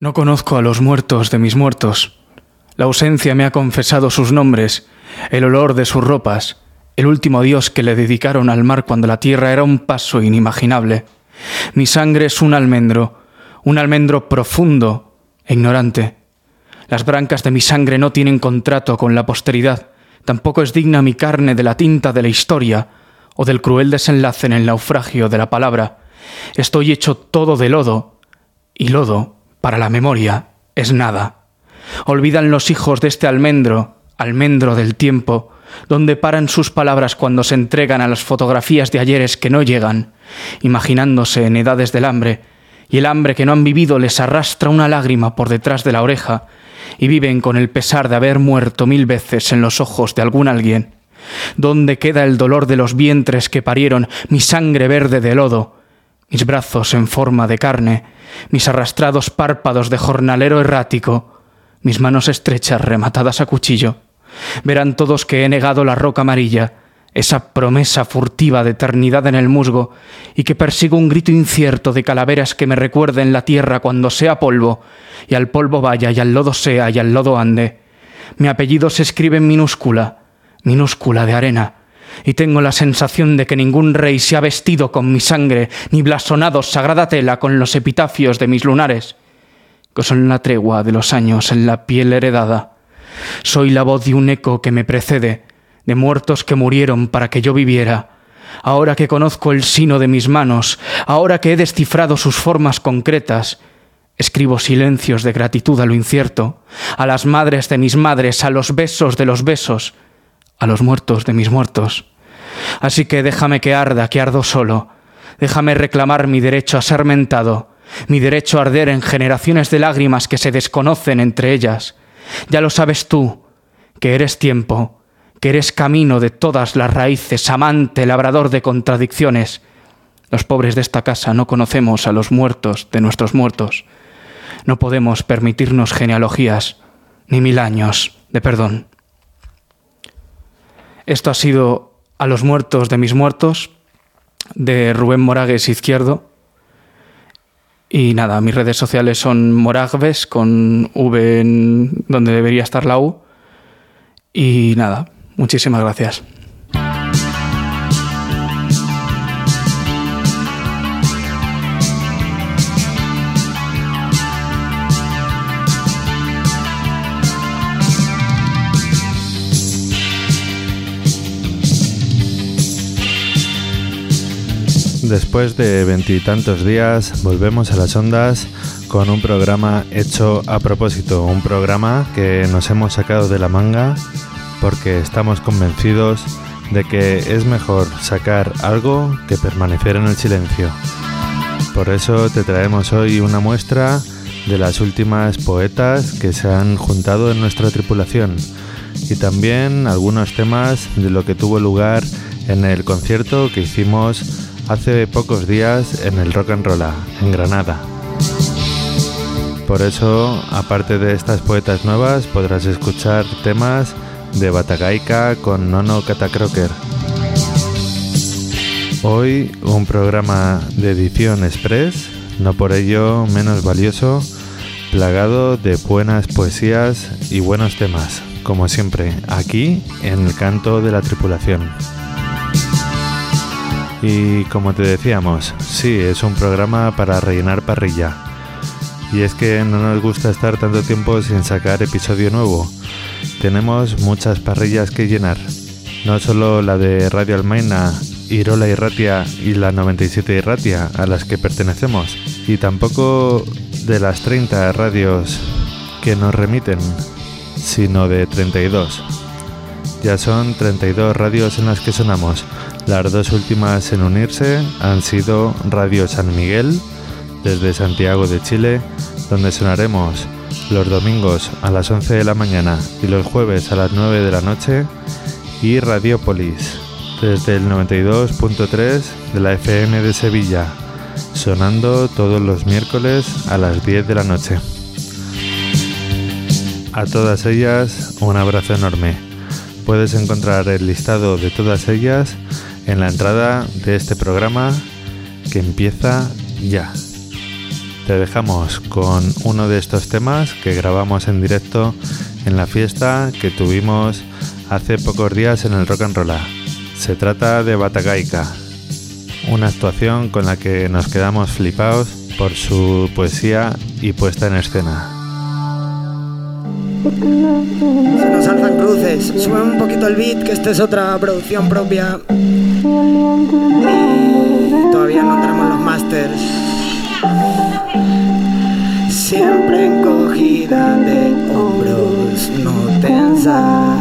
No conozco a los muertos de mis muertos. La ausencia me ha confesado sus nombres, el olor de sus ropas, el último adiós que le dedicaron al mar cuando la tierra era un paso inimaginable. Mi sangre es un almendro profundo e ignorante. Las brancas de mi sangre no tienen contrato con la posteridad, tampoco es digna mi carne de la tinta de la historia o del cruel desenlace en el naufragio de la palabra. Estoy hecho todo de lodo, y lodo, para la memoria, es nada. Olvidan los hijos de este almendro del tiempo, donde paran sus palabras cuando se entregan a las fotografías de ayeres que no llegan, imaginándose en edades del hambre, y el hambre que no han vivido les arrastra una lágrima por detrás de la oreja, y viven con el pesar de haber muerto 1000 veces en los ojos de algún alguien. ¿Dónde queda el dolor de los vientres que parieron mi sangre verde de lodo, mis brazos en forma de carne, mis arrastrados párpados de jornalero errático, mis manos estrechas rematadas a cuchillo? Verán todos que he negado la roca amarilla, esa promesa furtiva de eternidad en el musgo, y que persigo un grito incierto de calaveras que me recuerden la tierra cuando sea polvo, y al polvo vaya, y al lodo sea, y al lodo ande. Mi apellido se escribe en minúscula de arena, y tengo la sensación de que ningún rey se ha vestido con mi sangre, ni blasonado sagrada tela con los epitafios de mis lunares, que son la tregua de los años en la piel heredada. Soy la voz de un eco que me precede, de muertos que murieron para que yo viviera. Ahora que conozco el sino de mis manos, ahora que he descifrado sus formas concretas, escribo silencios de gratitud a lo incierto, a las madres de mis madres, a los besos de los besos, a los muertos de mis muertos. Así que déjame que arda, que ardo solo. Déjame reclamar mi derecho a ser mentado, mi derecho a arder en generaciones de lágrimas que se desconocen entre ellas. Ya lo sabes tú, que eres tiempo, que eres camino de todas las raíces, amante, labrador de contradicciones. Los pobres de esta casa no conocemos a los muertos de nuestros muertos. No podemos permitirnos genealogías, ni 1000 años de perdón. Esto ha sido A los muertos de mis muertos, de Rubén Moragues Izquierdo. Y nada, mis redes sociales son Moragues, con V en donde debería estar la U. Y nada, muchísimas gracias. Después de 20 y tantos días, volvemos a las ondas con un programa hecho a propósito, un programa que nos hemos sacado de la manga porque estamos convencidos de que es mejor sacar algo que permanecer en el silencio. Por eso te traemos hoy una muestra de las últimas poetas que se han juntado en nuestra tripulación y también algunos temas de lo que tuvo lugar en el concierto que hicimos hace pocos días en el Rock and Rolla, en Granada. Por eso, aparte de estas poetas nuevas, podrás escuchar temas de Batagaica con Nono Catacroker. Hoy un programa de edición express, no por ello menos valioso, plagado de buenas poesías y buenos temas, como siempre, aquí en el Canto de la Tripulación. Y como te decíamos, sí, es un programa para rellenar parrilla. Y es que no nos gusta estar tanto tiempo sin sacar episodio nuevo. Tenemos muchas parrillas que llenar. No solo la de Radio Almaina, Irola Irratia y la 97 Irratia, a las que pertenecemos. Y tampoco de las 30 radios que nos remiten, sino de 32. Ya son 32 radios en las que sonamos. Las dos últimas en unirse han sido Radio San Miguel, desde Santiago de Chile, donde sonaremos los domingos a las 11 de la mañana y los jueves a las 9 de la noche, y Radiópolis, desde el 92.3 de la FM de Sevilla, sonando todos los miércoles a las 10 de la noche. A todas ellas, un abrazo enorme. Puedes encontrar el listado de todas ellas en la entrada de este programa que empieza ya. Te dejamos con uno de estos temas que grabamos en directo en la fiesta que tuvimos hace pocos días en el Rock and Roll. Se trata de Batagaica, una actuación con la que nos quedamos flipados por su poesía y puesta en escena. Se nos alzan cruces, sube un poquito el beat, que esta es otra producción propia y todavía no tenemos los masters. Siempre encogida de hombros, no tensa.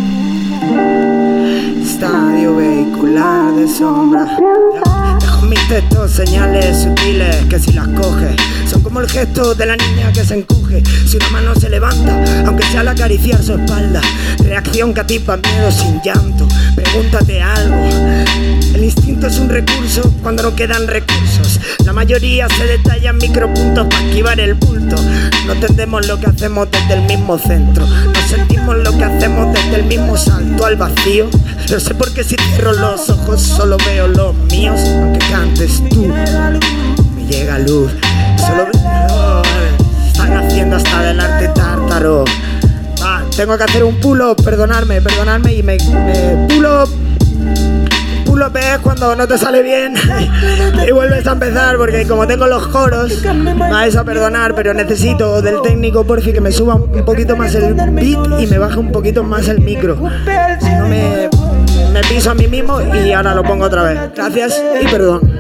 Estadio vehicular de sombra. Dejo en mis textos señales sutiles que si las coges son como el gesto de la niña que se encoge si una mano se levanta, aunque sea al acariciar su espalda. Reacción que atipa miedo sin llanto. Pregúntate algo. El instinto es un recurso cuando no quedan recursos. La mayoría se detalla en micropuntos para esquivar el bulto. No entendemos lo que hacemos desde el mismo centro. No sentimos lo que hacemos desde el mismo salto al vacío. No sé por qué si cierro los ojos solo veo los míos. Aunque cantes tú, me llega luz. Solo veo, están haciendo hasta del arte tártaro. Tengo que hacer un pull-up, perdonadme y me pull-up. Pull-up es cuando no te sale bien y vuelves a empezar, porque como tengo los coros, me vais a perdonar, pero necesito del técnico porfi que me suba un poquito más el beat y me baje un poquito más el micro. Si no me piso a mí mismo y ahora lo pongo otra vez. Gracias y perdón.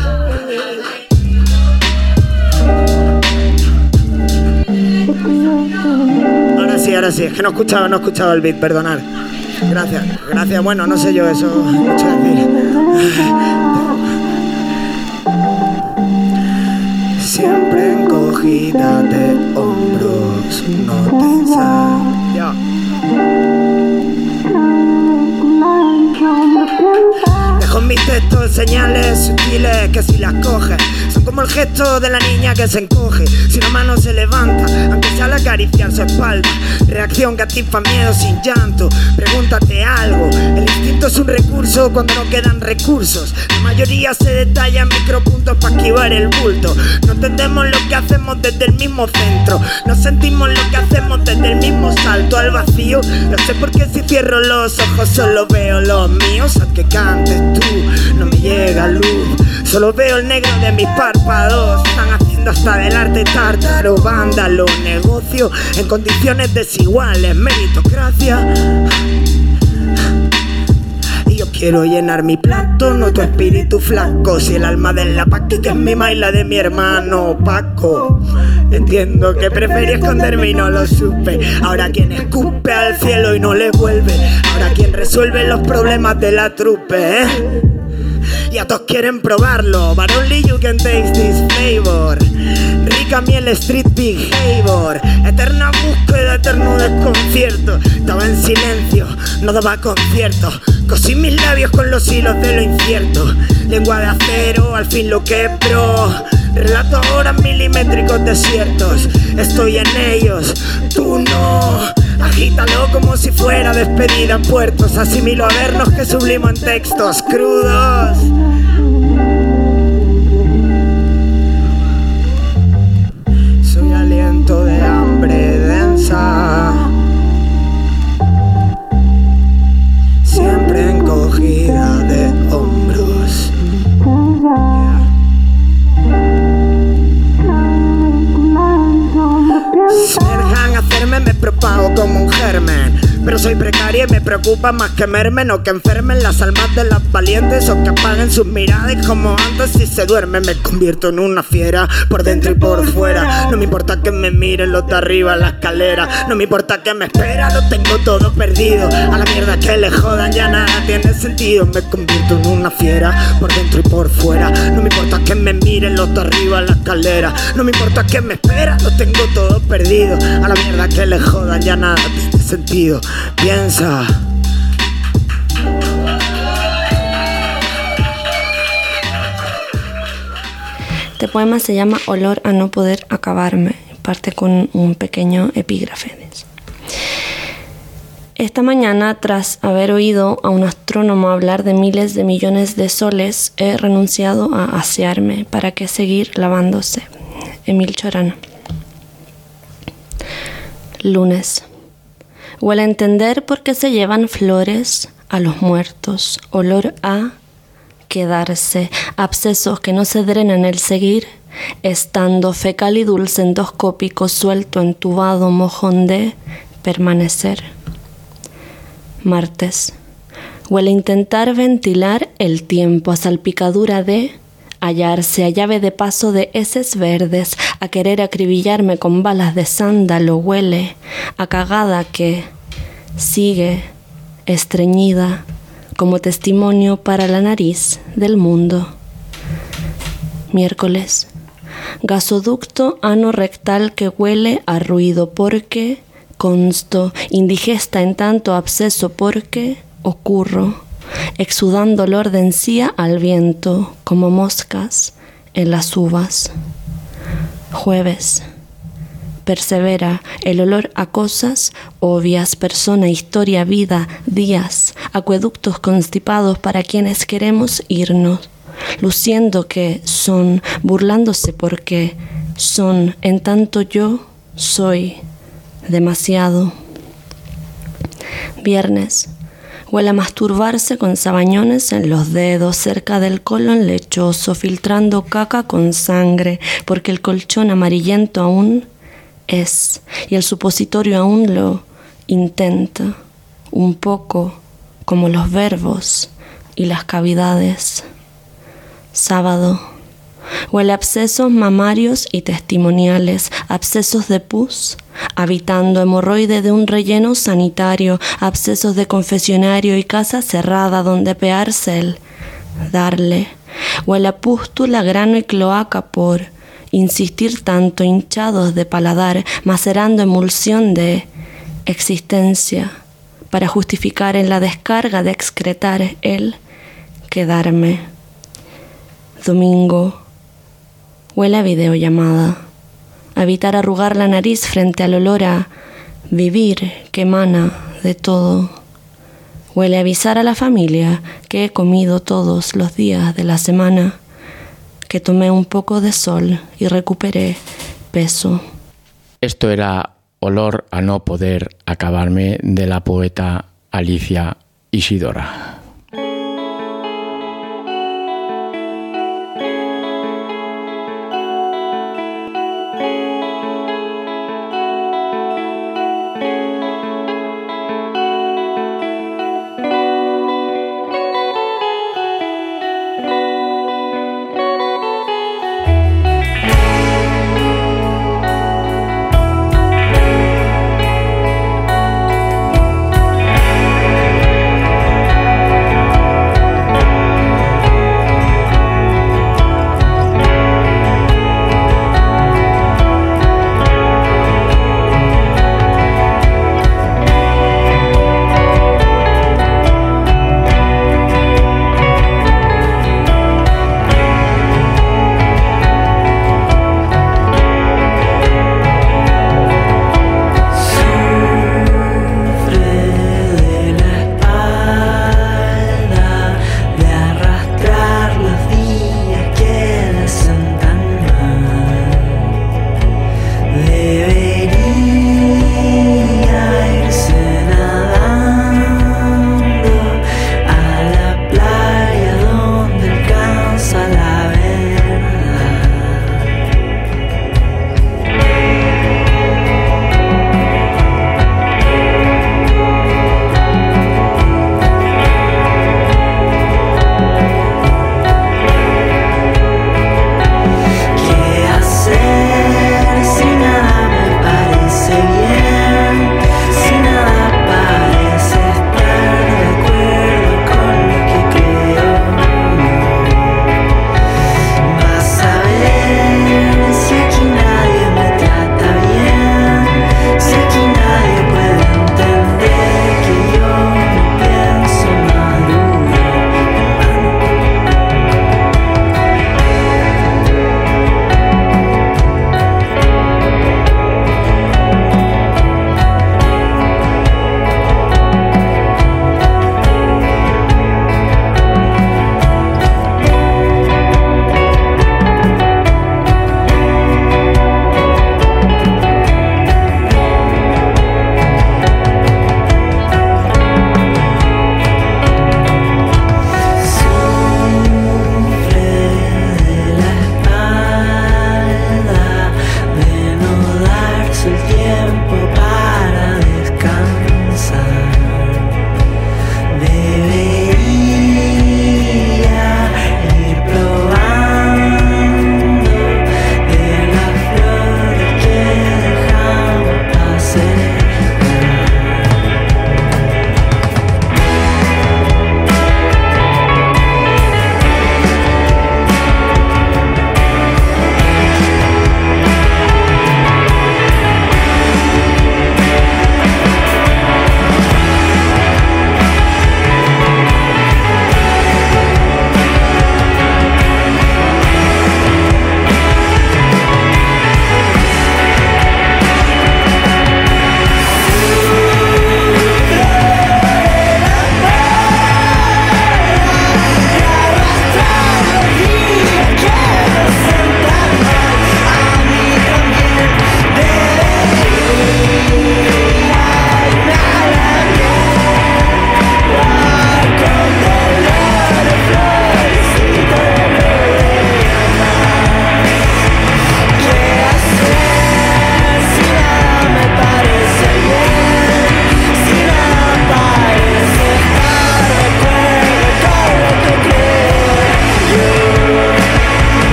Ahora sí, es que no escuchaba el beat, perdonad. Gracias, bueno, no sé yo eso, mucho decir. Siempre encogida de hombros, no tensa. Ya. Dejo en mis textos señales sutiles que si las coges son como el gesto de la niña que se encoge si una mano se levanta, aunque sea al acariciar su espalda. Reacción que atipa miedo sin llanto. Pregúntate algo. El instinto es un recurso cuando no quedan recursos. La mayoría se detalla en micropuntos para esquivar el bulto. No entendemos lo que hacemos desde el mismo centro. No sentimos lo que hacemos desde el mismo salto al vacío. No sé por qué si cierro los ojos solo veo los míos. Aunque cantes tú, no me llega luz. Solo veo el negro de mis párpados. Están haciendo hasta del arte tártaro. Vándalo, negocio en condiciones desiguales. Meritocracia. Y yo quiero llenar mi plato, no tu espíritu flaco. Si el alma de la Paqui que es mi y la de mi hermano Paco. Entiendo que preferí esconderme y no lo supe. Ahora quien escupe al cielo y no le vuelve. Ahora quien resuelve los problemas de la trupe, Y a todos quieren probarlo. But only you can taste this flavor. Rica miel, street behavior. Eterna búsqueda, eterno desconcierto. Estaba en silencio, no daba concierto. Cosí mis labios con los hilos de lo incierto. Lengua de acero, al fin lo quebro. Relato ahora milimétricos desiertos. Estoy en ellos, tú no. Agítalo como si fuera despedida en puertos. Asimilo a vernos que sublimo en textos crudos. Soy aliento de hambre densa. Siempre encogida de hombros. Si me dejan hacerme, me propago como un germen. Pero soy precaria y me preocupa más que mermen o que enfermen las almas de las valientes, o que apaguen sus miradas como antes si se duermen. Me convierto en una fiera por dentro y por fuera. No me importa que me miren los de arriba en la escalera. No me importa que me espera, lo tengo todo perdido. A la mierda que le jodan, ya nada tiene sentido. Me convierto en una fiera por dentro y por fuera. No me importa que me miren los de arriba en la escalera. No me importa que me espera, lo tengo todo perdido. A la mierda que le jodan, ya nada tiene sentido. Piensa. Este poema se llama Olor a no poder acabarme. Parte con un pequeño epígrafe. Esta mañana, tras haber oído a un astrónomo hablar de miles de millones de soles, he renunciado a asearme. ¿Para qué seguir lavándose? Emil Chorano. Lunes. Huele a entender por qué se llevan flores a los muertos. Olor a quedarse. Abscesos que no se drenan el seguir. Estando fecal y dulce endoscópico suelto entubado mojón de permanecer. Martes. Huele a intentar ventilar el tiempo, a salpicadura de hallarse, a llave de paso de heces verdes, a querer acribillarme con balas de sándalo. Huele a cagada que sigue estreñida como testimonio para la nariz del mundo. Miércoles. Gasoducto anorrectal que huele a ruido porque consto, indigesta en tanto absceso porque ocurro, exudando olor de encía al viento, como moscas en las uvas. Jueves. Persevera el olor a cosas obvias, persona, historia, vida, días, acueductos constipados para quienes queremos irnos, luciendo que son, burlándose porque son, en tanto yo soy demasiado. Viernes. Huele a masturbarse con sabañones en los dedos, cerca del colon lechoso, filtrando caca con sangre, porque el colchón amarillento aún es, y el supositorio aún lo intenta, un poco como los verbos y las cavidades. Sábado. Huele a abscesos mamarios y testimoniales, abscesos de pus, habitando hemorroide de un relleno sanitario, abscesos de confesionario y casa cerrada donde pearse el darle. Huele a pústula, grano y cloaca por insistir tanto, hinchados de paladar, macerando emulsión de existencia para justificar en la descarga de excretar el quedarme. Domingo. Huele a videollamada, a evitar arrugar la nariz frente al olor a vivir que emana de todo. Huele a avisar a la familia que he comido todos los días de la semana, que tomé un poco de sol y recuperé peso. Esto era Olor a no poder acabarme, de la poeta Alicia Isidora.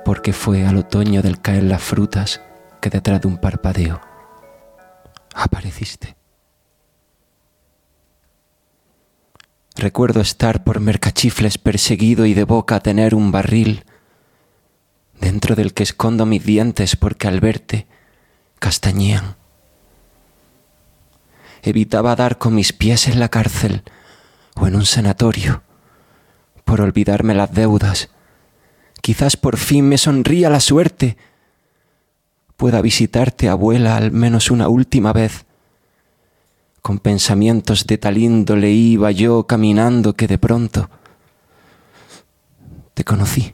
porque fue al otoño del caer las frutas que detrás de un parpadeo apareciste. Recuerdo estar por Mercachifles perseguido y de boca tener un barril dentro del que escondo mis dientes porque al verte castañean. Evitaba dar con mis pies en la cárcel o en un sanatorio por olvidarme las deudas. Quizás por fin me sonría la suerte. Pueda visitarte, abuela, al menos una última vez. Con pensamientos de tal índole iba yo caminando que de pronto te conocí.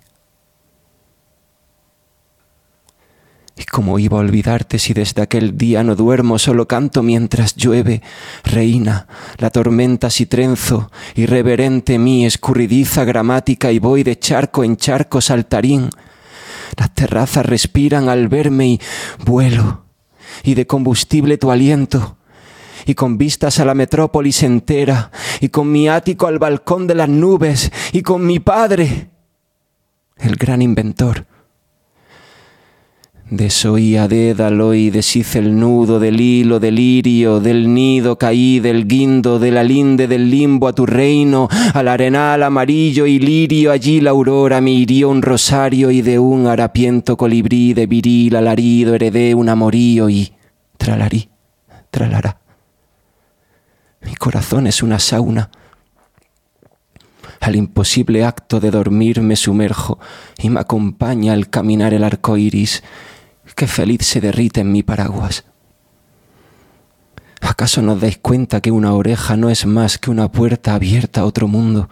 ¿Y cómo iba a olvidarte si desde aquel día no duermo, solo canto mientras llueve? Reina, la tormenta si trenzo, irreverente mi escurridiza gramática y voy de charco en charco saltarín. Las terrazas respiran al verme y vuelo, y de combustible tu aliento, y con vistas a la metrópolis entera, y con mi ático al balcón de las nubes, y con mi padre, el gran inventor. Desoí a Dédalo y deshice el nudo del hilo del lirio, del nido caí del guindo, de la linde del limbo a tu reino, al arenal amarillo y lirio, allí la aurora me hirió un rosario y de un harapiento colibrí de viril alarido heredé un amorío y tralarí, tralará. Mi corazón es una sauna. Al imposible acto de dormir me sumerjo y me acompaña al caminar el arco iris que feliz se derrite en mi paraguas. ¿Acaso no os dais cuenta que una oreja no es más que una puerta abierta a otro mundo?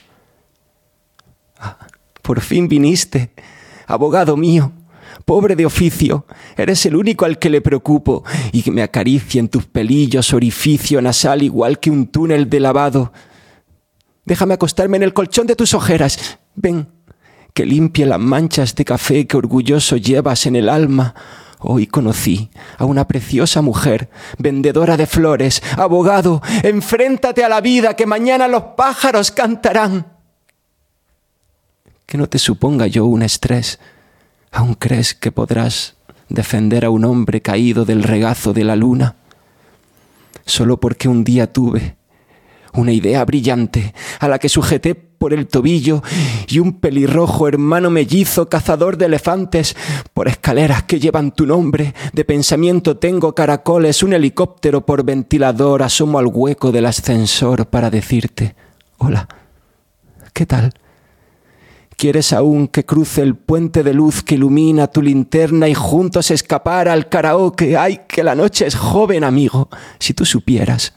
Por fin viniste, abogado mío, pobre de oficio, eres el único al que le preocupo y que me acaricie en tus pelillos orificio nasal igual que un túnel de lavado. Déjame acostarme en el colchón de tus ojeras. Ven, que limpie las manchas de café que orgulloso llevas en el alma. Hoy conocí a una preciosa mujer, vendedora de flores. Abogado, enfréntate a la vida, que mañana los pájaros cantarán. Que no te suponga yo un estrés. ¿Aún crees que podrás defender a un hombre caído del regazo de la luna? Solo porque un día tuve una idea brillante a la que sujeté por el tobillo y un pelirrojo hermano mellizo cazador de elefantes por escaleras que llevan tu nombre. De pensamiento tengo caracoles, un helicóptero por ventilador. Asomo al hueco del ascensor para decirte: hola, ¿qué tal? ¿Quieres aún que cruce el puente de luz que ilumina tu linterna y juntos escapar al karaoke? ¡Ay, que la noche es joven, amigo! Si tú supieras.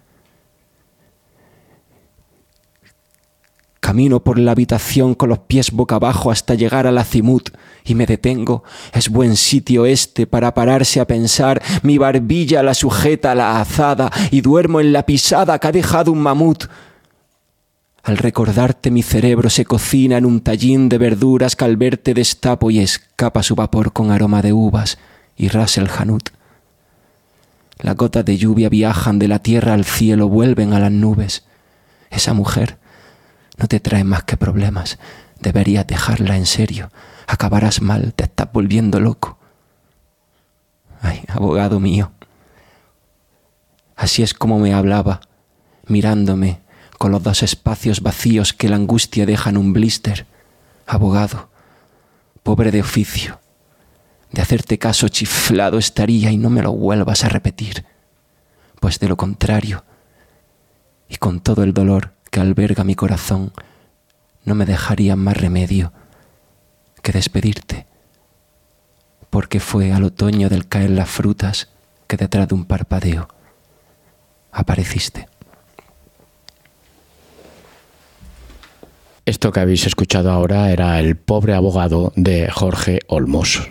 Camino por la habitación con los pies boca abajo hasta llegar al azimut y me detengo. Es buen sitio este para pararse a pensar. Mi barbilla la sujeta a la azada y duermo en la pisada que ha dejado un mamut. Al recordarte mi cerebro se cocina en un tallín de verduras que al verte destapo y escapa su vapor con aroma de uvas y ras el janut. Las gotas de lluvia viajan de la tierra al cielo, vuelven a las nubes. Esa mujer no te trae más que problemas. Deberías dejarla en serio. Acabarás mal, te estás volviendo loco. Ay, abogado mío. Así es como me hablaba, mirándome con los dos espacios vacíos que la angustia deja en un blister. Abogado, pobre de oficio. De hacerte caso chiflado estaría y no me lo vuelvas a repetir. Pues de lo contrario, y con todo el dolor que alberga mi corazón, no me dejaría más remedio que despedirte, porque fue al otoño del caer las frutas que detrás de un parpadeo apareciste. Esto que habéis escuchado ahora era El pobre abogado de Jorge Olmos.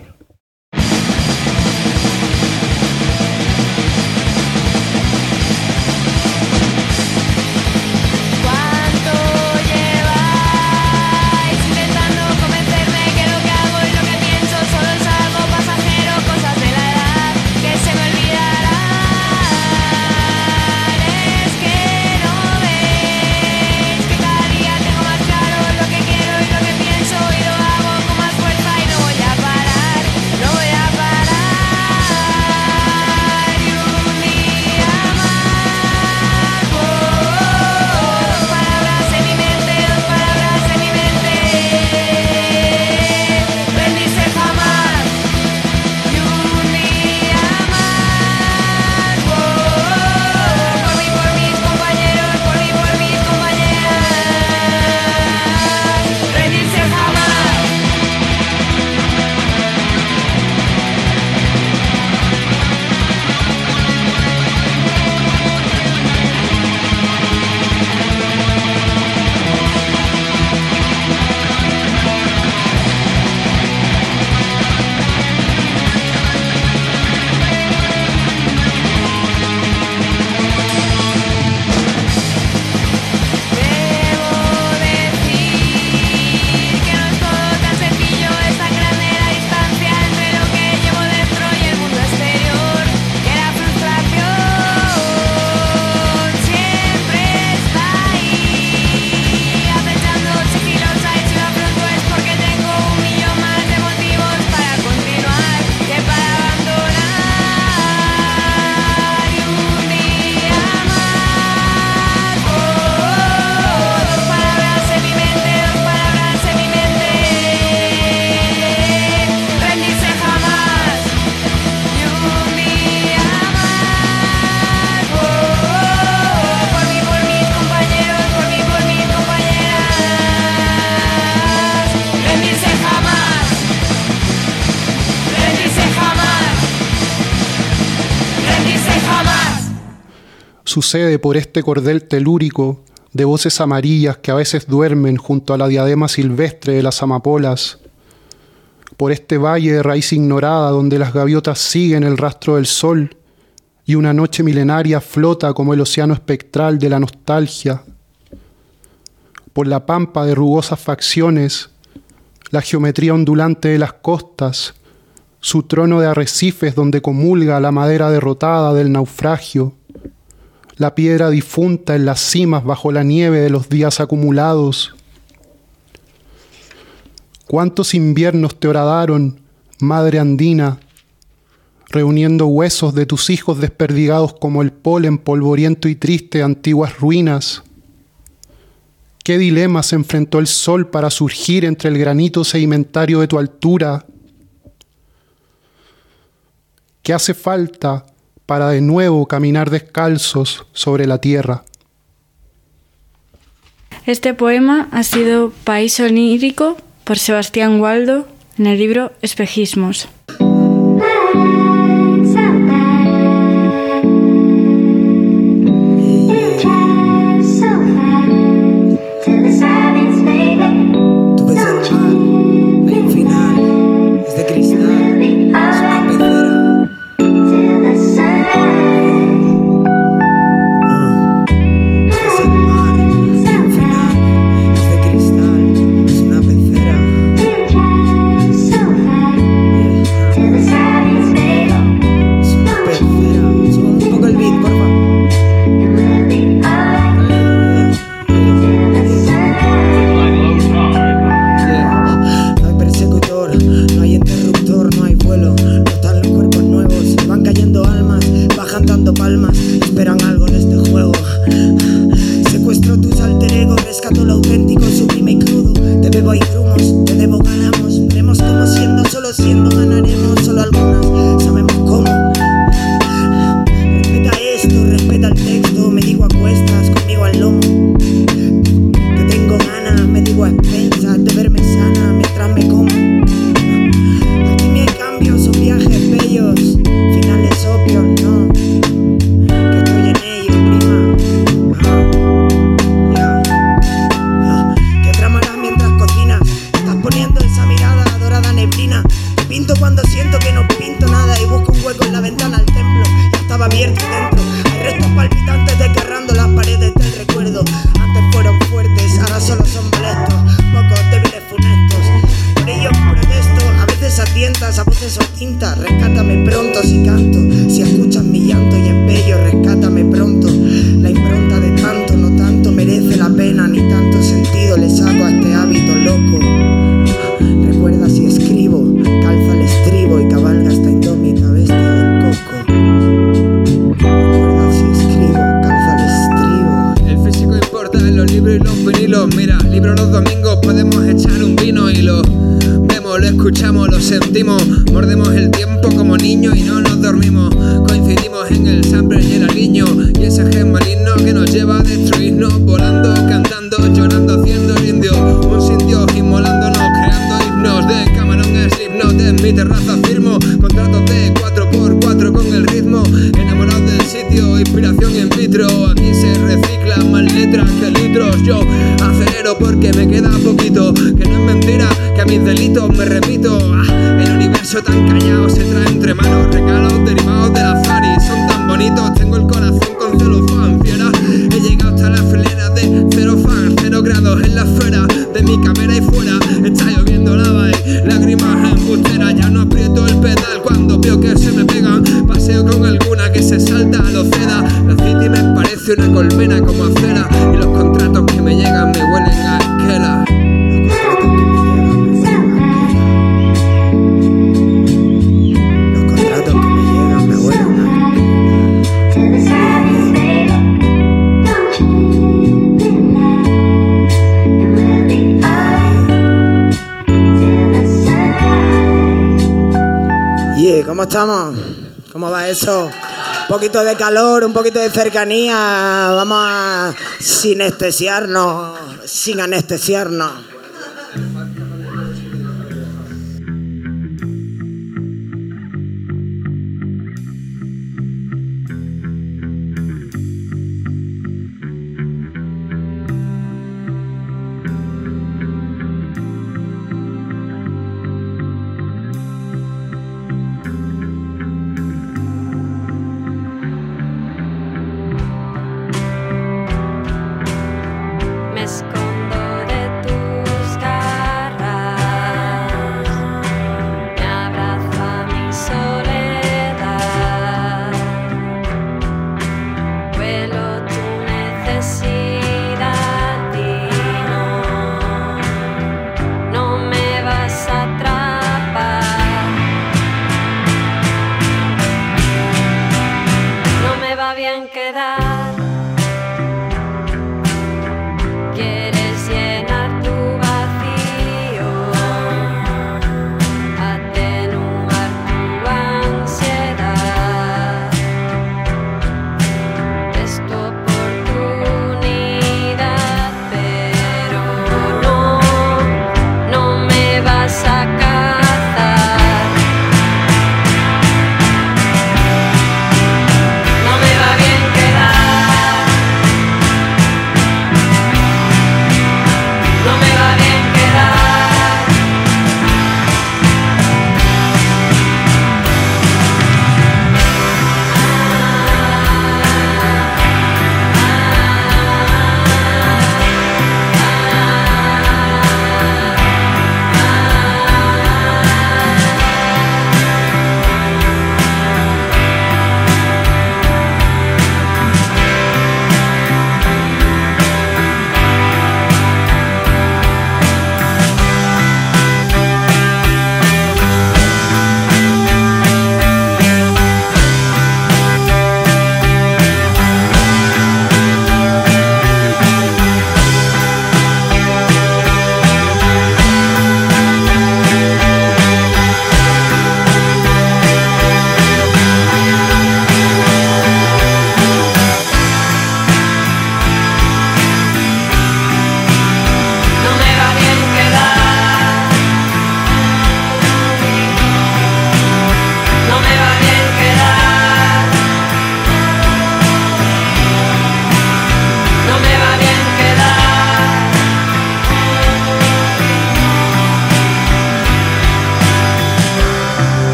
Fuerza y no voy sucede por este cordel telúrico de voces amarillas que a veces duermen junto a la diadema silvestre de las amapolas, por este valle de raíz ignorada donde las gaviotas siguen el rastro del sol y una noche milenaria flota como el océano espectral de la nostalgia, por la pampa de rugosas facciones, la geometría ondulante de las costas, su trono de arrecifes donde comulga la madera derrotada del naufragio, la piedra difunta en las cimas bajo la nieve de los días acumulados. ¿Cuántos inviernos te horadaron, madre andina, reuniendo huesos de tus hijos desperdigados como el polen polvoriento y triste de antiguas ruinas? ¿Qué dilemas enfrentó el sol para surgir entre el granito sedimentario de tu altura? ¿Qué hace falta para de nuevo caminar descalzos sobre la tierra? Este poema ha sido País onírico por Sebastián Waldo en el libro Espejismos. ¿Cómo estamos? ¿Cómo va eso? Un poquito de calor, un poquito de cercanía. Vamos a sin anestesiarnos.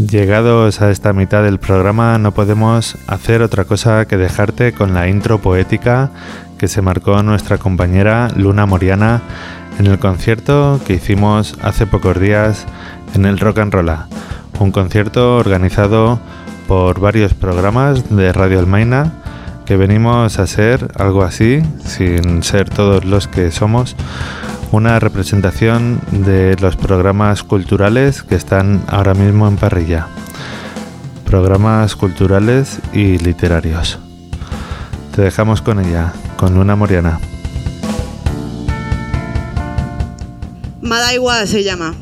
Llegados a esta mitad del programa no podemos hacer otra cosa que dejarte con la intro poética que se marcó nuestra compañera Luna Moriana en el concierto que hicimos hace pocos días en el Rock and Rolla, un concierto organizado por varios programas de Radio Almaina que venimos a ser algo así, sin ser todos los que somos, una representación de los programas culturales que están ahora mismo en parrilla. Programas culturales y literarios. Te dejamos con ella, con Luna Moriana. Madaigua se llama.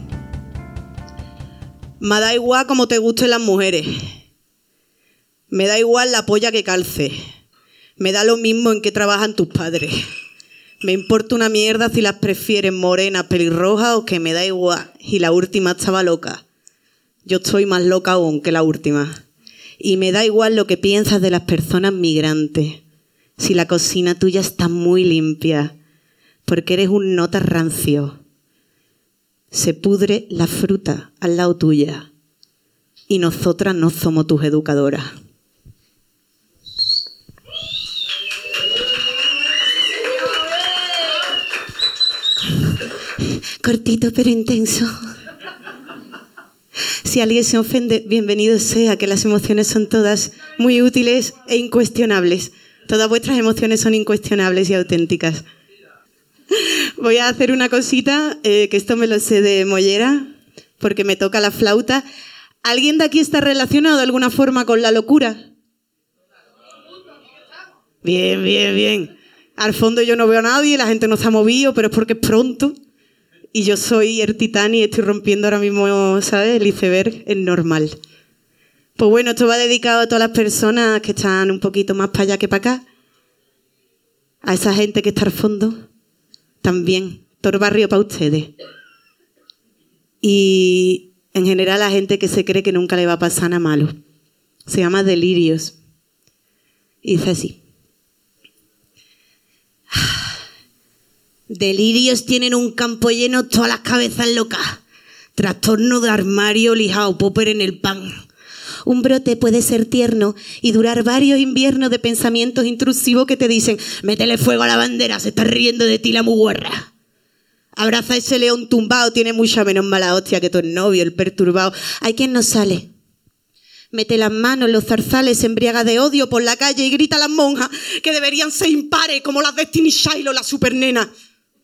Me da igual como te gusten las mujeres. Me da igual la polla que calce. Me da lo mismo en qué trabajan tus padres. Me importa una mierda si las prefieren morenas, pelirrojas o que me da igual. Y la última estaba loca. Yo estoy más loca aún que la última. Y me da igual lo que piensas de las personas migrantes. Si la cocina tuya está muy limpia. Porque eres un nota rancio. Se pudre la fruta al lado tuya. Y nosotras no somos tus educadoras. Cortito pero intenso. Si alguien se ofende, bienvenido sea, que las emociones son todas muy útiles e incuestionables. Todas vuestras emociones son incuestionables y auténticas. Voy a hacer una cosita, que esto me lo sé de mollera, porque me toca la flauta. ¿Alguien de aquí está relacionado de alguna forma con la locura? Bien, bien, bien. Al fondo yo no veo a nadie, la gente no se ha movido, pero es porque es pronto. Y yo soy el titán y estoy rompiendo ahora mismo, ¿sabes? El iceberg es normal. Pues bueno, esto va dedicado a todas las personas que están un poquito más para allá que para acá. A esa gente que está al fondo. También. Todo el barrio para ustedes. Y en general a la gente que se cree que nunca le va a pasar nada malo. Se llama Delirios. Y dice así. Delirios tienen un campo lleno, todas las cabezas locas. Trastorno de armario, lijado, popper en el pan. Un brote puede ser tierno y durar varios inviernos de pensamientos intrusivos que te dicen: métele fuego a la bandera, se está riendo de ti la muguerra. Abraza a ese león tumbado, tiene mucha menos mala hostia que tu novio, el perturbado. Hay quien no sale. Mete las manos en los zarzales, se embriaga de odio por la calle y grita a las monjas que deberían ser impares como las Destiny Child o la supernena.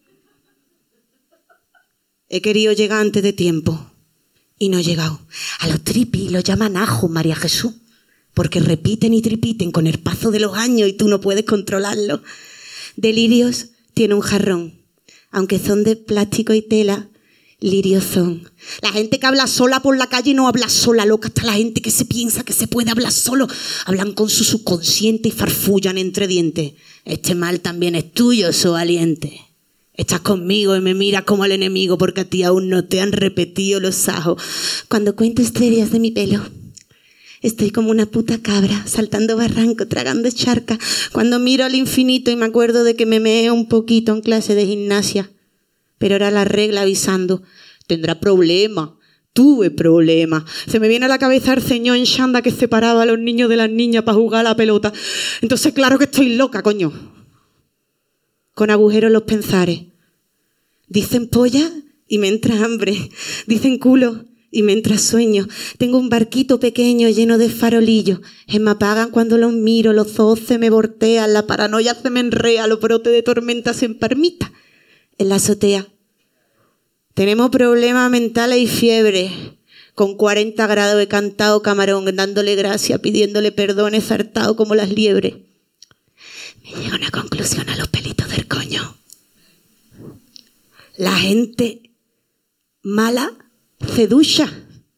He querido llegar antes de tiempo y no he llegado. A los tripis los llaman ajo, María Jesús, porque repiten y tripiten con el paso de los años y tú no puedes controlarlo. Delirios tiene un jarrón. Aunque son de plástico y tela, lirios son. La gente que habla sola por la calle no habla sola, loca. Está la gente que se piensa que se puede hablar solo. Hablan con su subconsciente y farfullan entre dientes. Este mal también es tuyo, so valiente. Estás conmigo y me miras como al enemigo porque a ti aún no te han repetido los ajos. Cuando cuento historias de mi pelo, estoy como una puta cabra, saltando barranco, tragando charca. Cuando miro al infinito y me acuerdo de que me meé un poquito en clase de gimnasia. Pero era la regla avisando: tendrá problemas. Tuve problemas. Se me viene a la cabeza el señor en Shanda que separaba a los niños de las niñas para jugar a la pelota. Entonces claro que estoy loca, coño. Con agujeros los pensares. Dicen polla y me entra hambre. Dicen culo y me entra sueño. Tengo un barquito pequeño lleno de farolillos. Se me apagan cuando los miro, los ojos se me voltean, la paranoia se me enrea, los brotes de tormenta se emparmita en la azotea. Tenemos problemas mentales y fiebre. Con 40 grados he cantado camarón, dándole gracias, pidiéndole perdón, he saltado como las liebres. Me llega una conclusión a los pelitos del coño. La gente mala se ducha.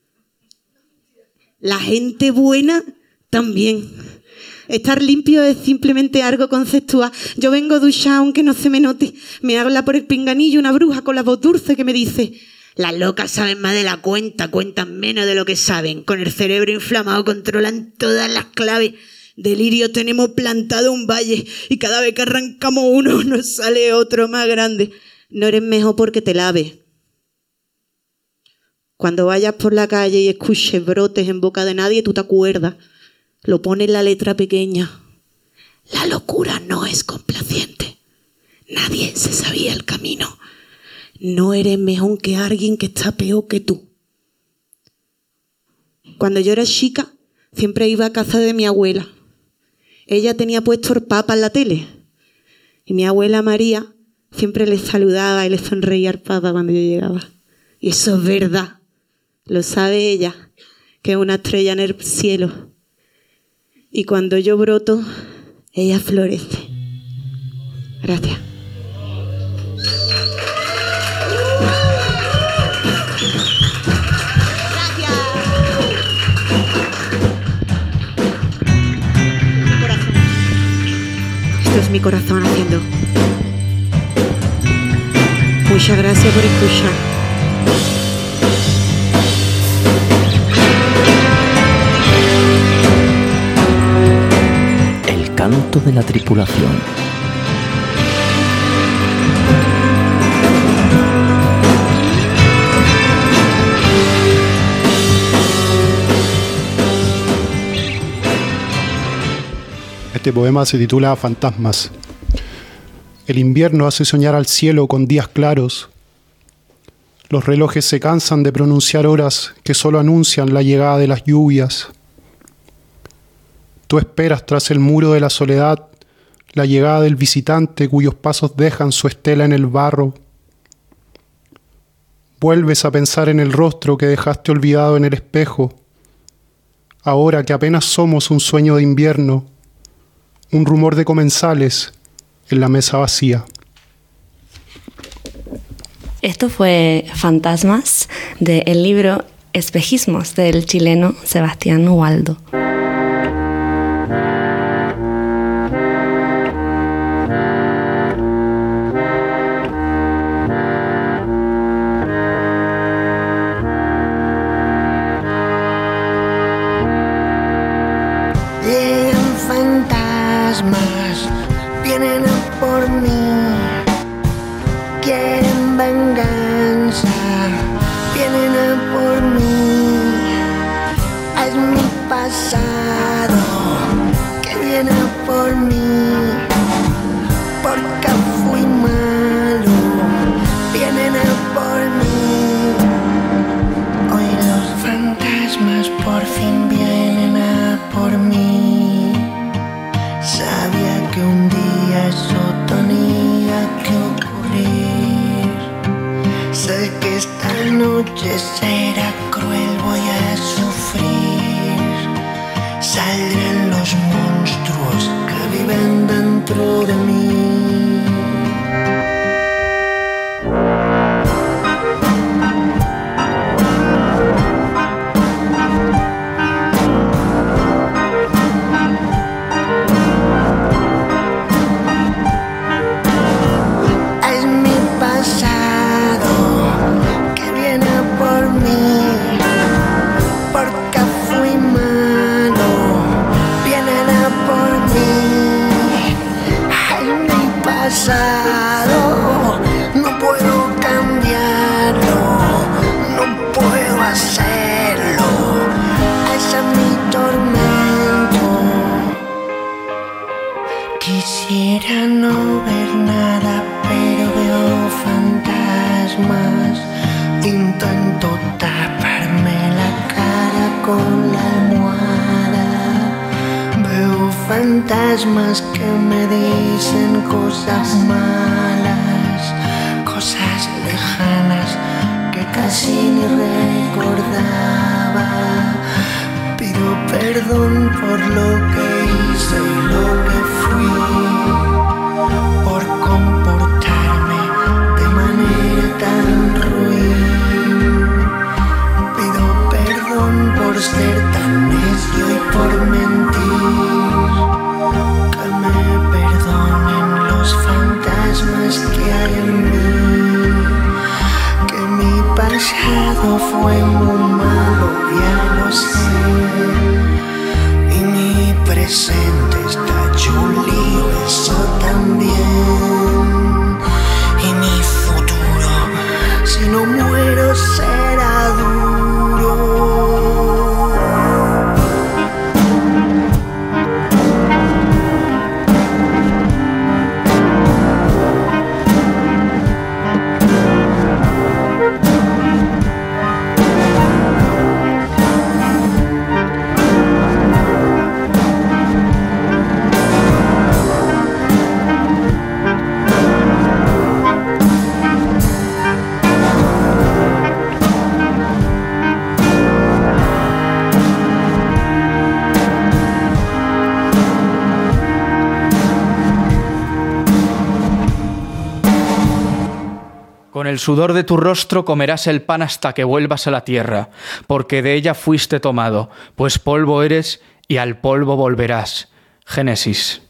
La gente buena también. Estar limpio es simplemente algo conceptual. Yo vengo duchada aunque no se me note. Me habla por el pinganillo una bruja con la voz dulce que me dice: las locas saben más de la cuenta, cuentan menos de lo que saben. Con el cerebro inflamado controlan todas las claves. Delirio tenemos plantado un valle y cada vez que arrancamos uno nos sale otro más grande. No eres mejor porque te laves Cuando vayas por la calle y escuches brotes en boca de nadie, tú te acuerdas. Lo pone en la letra pequeña. La locura no es complaciente. Nadie se sabía el camino. No eres mejor que alguien que está peor que tú. Cuando yo era chica, siempre iba a casa de mi abuela. Ella tenía puesto el Papa en la tele. Y mi abuela María siempre le saludaba y le sonreía al Papa cuando yo llegaba. Y eso es verdad. Lo sabe ella, que es una estrella en el cielo. Y cuando yo broto, ella florece. Gracias. Esto es mi corazón haciendo. Muchas gracias por escuchar. El canto de la tripulación. Este poema se titula Fantasmas. El invierno hace soñar al cielo con días claros. Los relojes se cansan de pronunciar horas que solo anuncian la llegada de las lluvias. Tú esperas tras el muro de la soledad la llegada del visitante cuyos pasos dejan su estela en el barro. Vuelves a pensar en el rostro que dejaste olvidado en el espejo, ahora que apenas somos un sueño de invierno, un rumor de comensales en la mesa vacía. Esto fue Fantasmas del libro Espejismos del chileno Sebastián Waldo. Vienen a por mí, quieren venganza, vienen a por mí, es mi pasado que viene a por mí, porque fui malo, vienen a por mí, hoy los fantasmas por fin vienen a por mí. Sabía que un día eso tenía que ocurrir. Sé que esta noche será cruel, voy a sufrir. Saldrán los monstruos que viven dentro de mí. No puedo cambiarlo, no puedo hacerlo, ese es mi tormento. Quisiera no ver nada, pero veo fantasmas. Intento taparme la cara con la almohada. Veo fantasmas que me dicen cosas malas, cosas lejanas que casi ni recordaba. Pido perdón por lo que hice y lo que fui, por comportarme de manera tan ruin. Pido perdón por ser tan necio y por mentir. Que me perdonen los fantasmas que hay en mí. Que mi pasado fue muy malo, ya lo sé. Y mi presente está chulo. Con el sudor de tu rostro comerás el pan hasta que vuelvas a la tierra, porque de ella fuiste tomado, pues polvo eres y al polvo volverás. Génesis.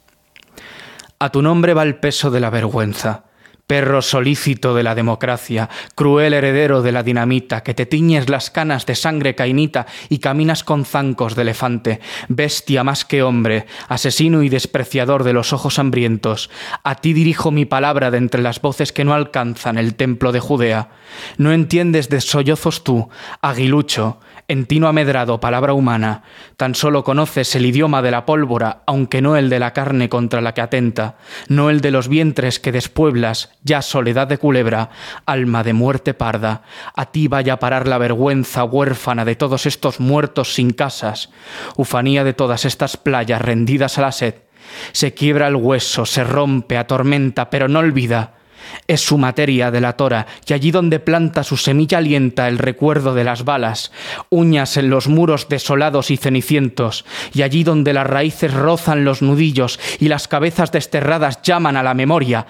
A tu nombre va el peso de la vergüenza, perro solícito de la democracia, cruel heredero de la dinamita, que te tiñes las canas de sangre cainita y caminas con zancos de elefante, bestia más que hombre, asesino y despreciador de los ojos hambrientos. A ti dirijo mi palabra de entre las voces que no alcanzan el templo de Judea. No entiendes de sollozos tú, aguilucho, en ti no ha medrado palabra humana, tan solo conoces el idioma de la pólvora, aunque no el de la carne contra la que atenta, no el de los vientres que despueblas, ya soledad de culebra, alma de muerte parda. A ti vaya a parar la vergüenza huérfana de todos estos muertos sin casas, ufanía de todas estas playas rendidas a la sed. Se quiebra el hueso, se rompe, atormenta, pero no olvida. Es su materia delatora, y allí donde planta su semilla alienta el recuerdo de las balas, uñas en los muros desolados y cenicientos, y allí donde las raíces rozan los nudillos y las cabezas desterradas llaman a la memoria,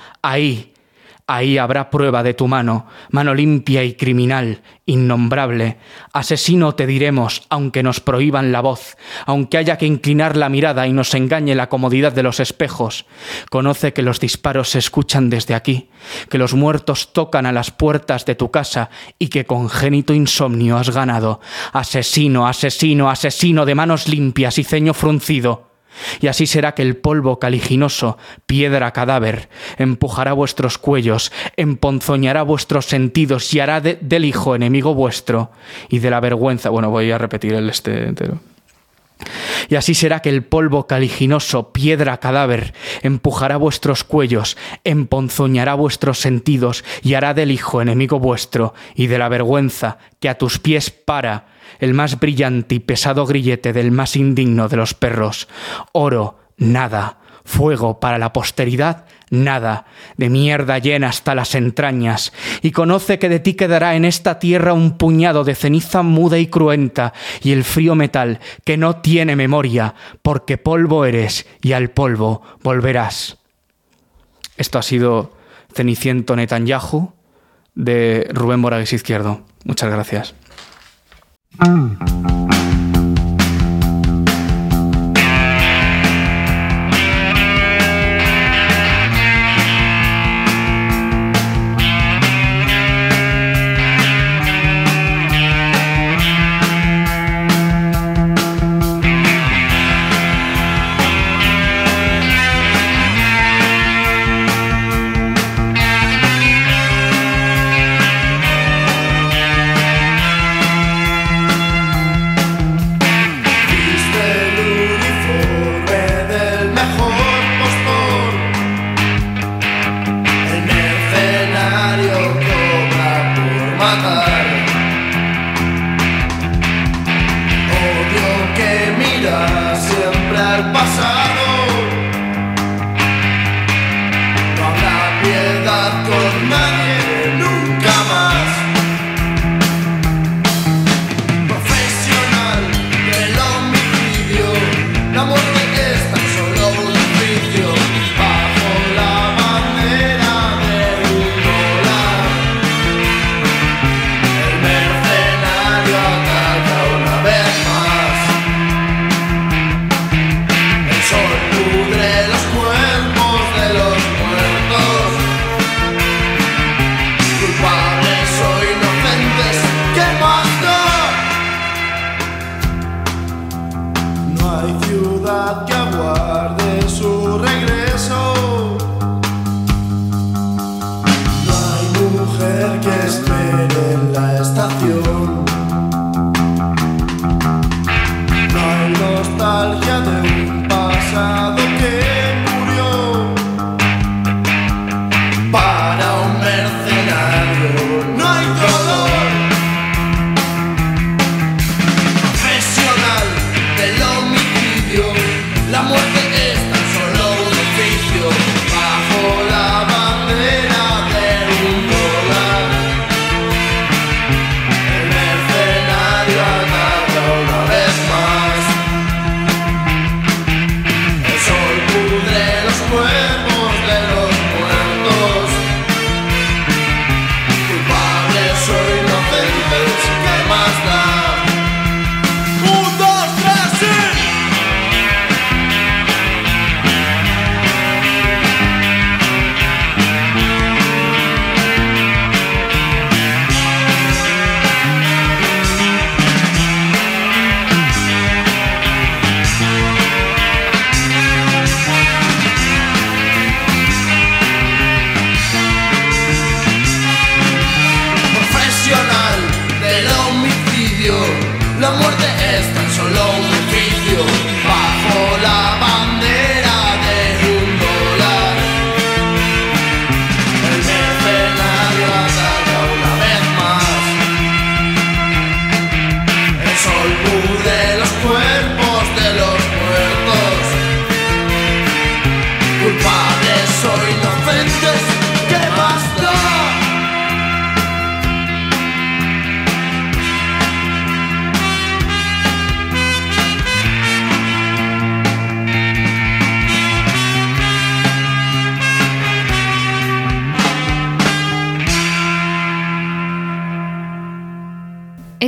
ahí habrá prueba de tu mano limpia y criminal, innombrable. Asesino te diremos, aunque nos prohíban la voz, aunque haya que inclinar la mirada y nos engañe la comodidad de los espejos. Conoce que los disparos se escuchan desde aquí, que los muertos tocan a las puertas de tu casa y que congénito insomnio has ganado. Asesino, asesino, asesino de manos limpias y ceño fruncido. Y así será que el polvo caliginoso, piedra cadáver, empujará vuestros cuellos, emponzoñará vuestros sentidos y hará del hijo enemigo vuestro y de la vergüenza. Bueno, voy a repetir el entero. Y así será que el polvo caliginoso, piedra cadáver, empujará vuestros cuellos, emponzoñará vuestros sentidos y hará del hijo enemigo vuestro y de la vergüenza que a tus pies para el más brillante y pesado grillete del más indigno de los perros. Oro, nada. Fuego para la posteridad, nada. De mierda llena hasta las entrañas. Y conoce que de ti quedará en esta tierra un puñado de ceniza muda y cruenta y el frío metal que no tiene memoria, porque polvo eres y al polvo volverás. Esto ha sido Ceniciento Netanyahu de Rubén Moragues Izquierdo. Muchas gracias.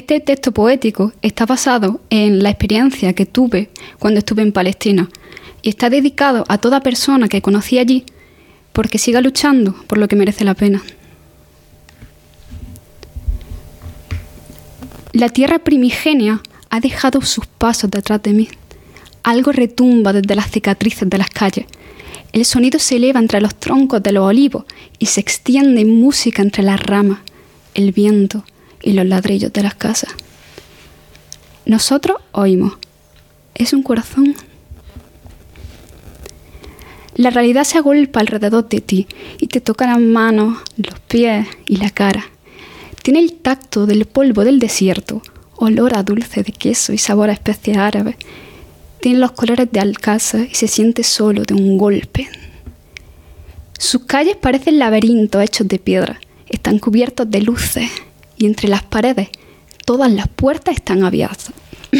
Este texto poético está basado en la experiencia que tuve cuando estuve en Palestina y está dedicado a toda persona que conocí allí porque siga luchando por lo que merece la pena. La tierra primigenia ha dejado sus pasos detrás de mí. Algo retumba desde las cicatrices de las calles. El sonido se eleva entre los troncos de los olivos y se extiende en música entre las ramas, el viento y los ladrillos de las casas. Nosotros oímos. Es un corazón. La realidad se agolpa alrededor de ti y te toca las manos, los pies y la cara. Tiene el tacto del polvo del desierto, olor a dulce de queso y sabor a especies árabes. Tiene los colores de alcázar y se siente solo de un golpe. Sus calles parecen laberintos hechos de piedra. Están cubiertos de luces y entre las paredes todas las puertas están abiertas.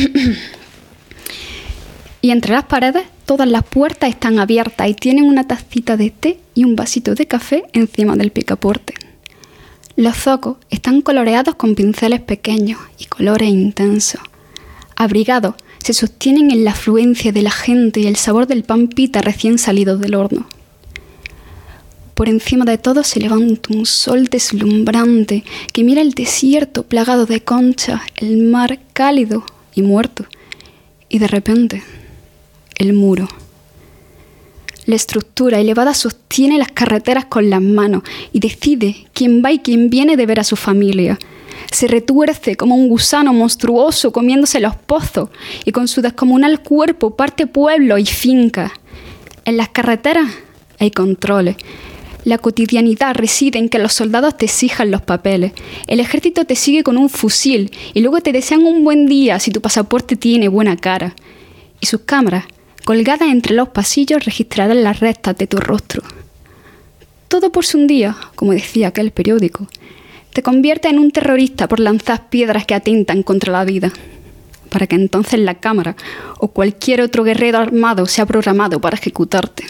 Y entre las paredes todas las puertas están abiertas y tienen una tacita de té y un vasito de café encima del picaporte. Los zocos están coloreados con pinceles pequeños y colores intensos. Abrigados, se sostienen en la afluencia de la gente y el sabor del pan pita recién salido del horno. Por encima de todo se levanta un sol deslumbrante que mira el desierto plagado de conchas, el mar cálido y muerto, y de repente, el muro. La estructura elevada sostiene las carreteras con las manos y decide quién va y quién viene de ver a su familia. Se retuerce como un gusano monstruoso comiéndose los pozos y con su descomunal cuerpo parte pueblos y fincas. En las carreteras hay controles. La cotidianidad reside en que los soldados te exijan los papeles. El ejército te sigue con un fusil y luego te desean un buen día si tu pasaporte tiene buena cara. Y sus cámaras, colgadas entre los pasillos, registrarán las restas de tu rostro. Todo por si un día, como decía aquel periódico, te convierte en un terrorista por lanzar piedras que atentan contra la vida, para que entonces la cámara o cualquier otro guerrero armado sea programado para ejecutarte.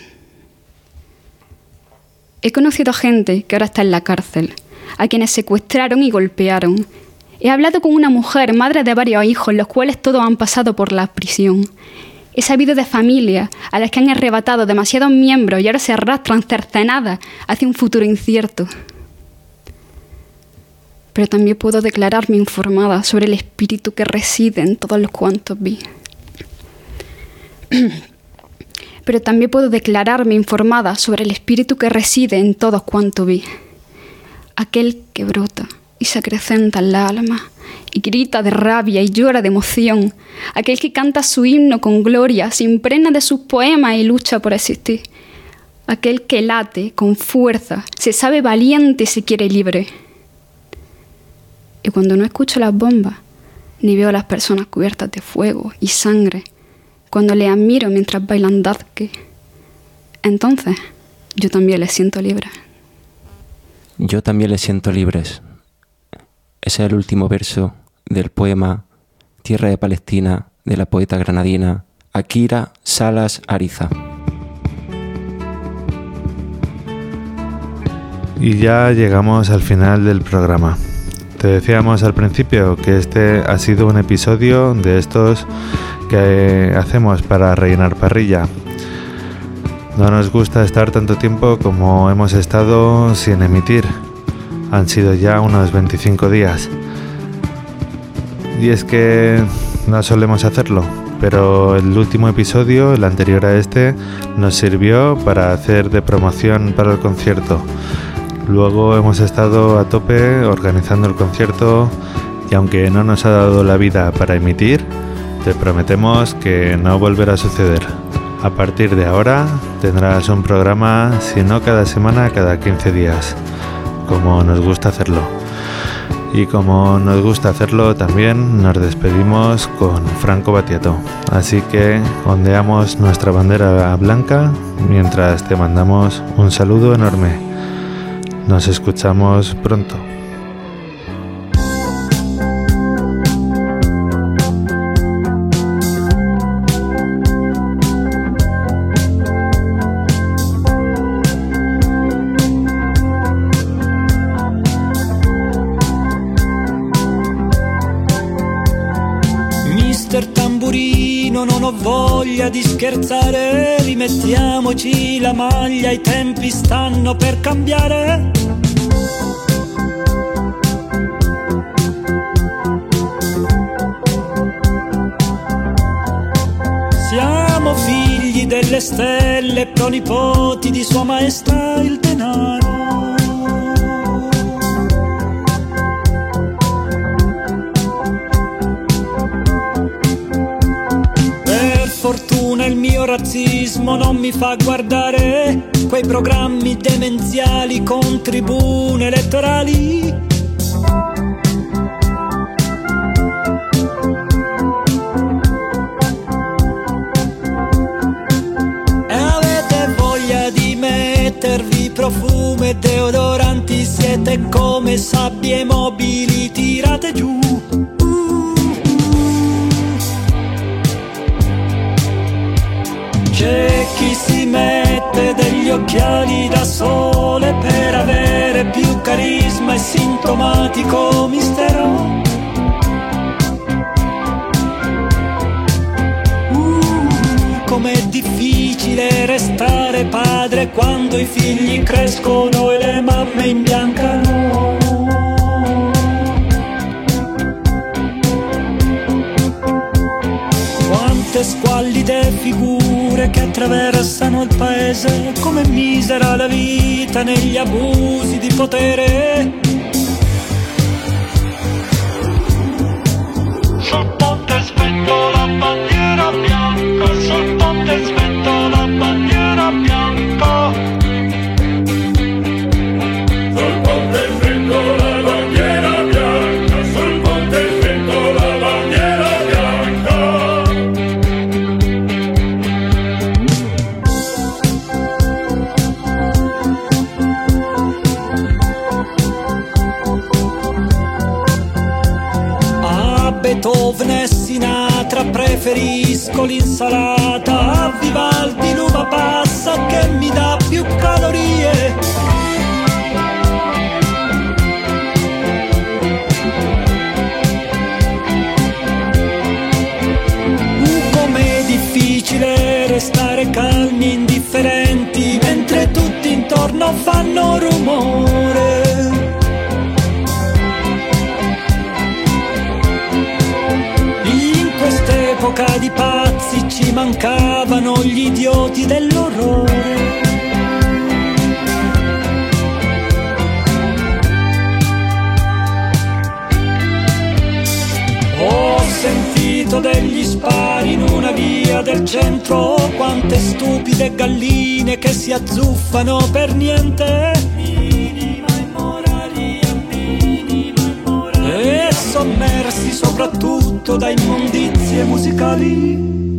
He conocido a gente que ahora está en la cárcel, a quienes secuestraron y golpearon. He hablado con una mujer, madre de varios hijos, los cuales todos han pasado por la prisión. He sabido de familias a las que han arrebatado demasiados miembros y ahora se arrastran cercenadas hacia un futuro incierto. Pero también puedo declararme informada sobre el espíritu que reside en todos los cuantos vi. Pero también puedo declararme informada sobre el espíritu que reside en todos cuantos vi. Aquel que brota y se acrecenta en la alma y grita de rabia y llora de emoción. Aquel que canta su himno con gloria, se impregna de sus poemas y lucha por existir. Aquel que late con fuerza, se sabe valiente y se quiere libre. Y cuando no escucho las bombas, ni veo a las personas cubiertas de fuego y sangre, cuando les admiro mientras bailan dadke, entonces yo también les siento libres. Yo también les siento libres. Ese es el último verso del poema Tierra de Palestina de la poeta granadina Akira Salas Ariza. Y ya llegamos al final del programa. Te decíamos al principio que este ha sido un episodio de estos que hacemos para rellenar parrilla. No nos gusta estar tanto tiempo como hemos estado sin emitir. Han sido ya unos 25 días. Y es que no solemos hacerlo, pero el último episodio, el anterior a este, nos sirvió para hacer de promoción para el concierto. Luego hemos estado a tope organizando el concierto y aunque no nos ha dado la vida para emitir, te prometemos que no volverá a suceder. A partir de ahora tendrás un programa, si no cada semana, cada 15 días, como nos gusta hacerlo. Y como nos gusta hacerlo también nos despedimos con Franco Battiato. Así que ondeamos nuestra bandera blanca mientras te mandamos un saludo enorme. Nos escuchamos pronto. voglia di scherzare, rimettiamoci la maglia, i tempi stanno per cambiare. Siamo figli delle stelle, pronipoti di Sua Maestà il denaro. Per fortuna il mio razzismo non mi fa guardare quei programmi demenziali con tribune elettorali. Profumo e deodoranti, siete come sabbie mobili tirate giù. C'è chi si mette degli occhiali da sole per avere più carisma e sintomatico mistero. Com'è difficile restare padre quando i figli crescono e le mamme imbiancano. Quante squallide figure che attraversano il paese, come misera la vita negli abusi di potere. Sul ponte spento la bandiera bianca, sul ponte spento la bandiera bianca. Sul ponte spento la bandiera bianca, sul ponte spento la bandiera bianca. A Beethoven e Sinatra preferisco l'insalata, a Vivaldi l'uva passa che mi dà più calorie. Com'è difficile restare calmi e indifferenti mentre tutti intorno fanno rumore. Epoca di pazzi ci mancavano gli idioti dell'orrore. Ho sentito degli spari in una via del centro, quante stupide galline che si azzuffano per niente. E sommersi soprattutto da immondizie musicali.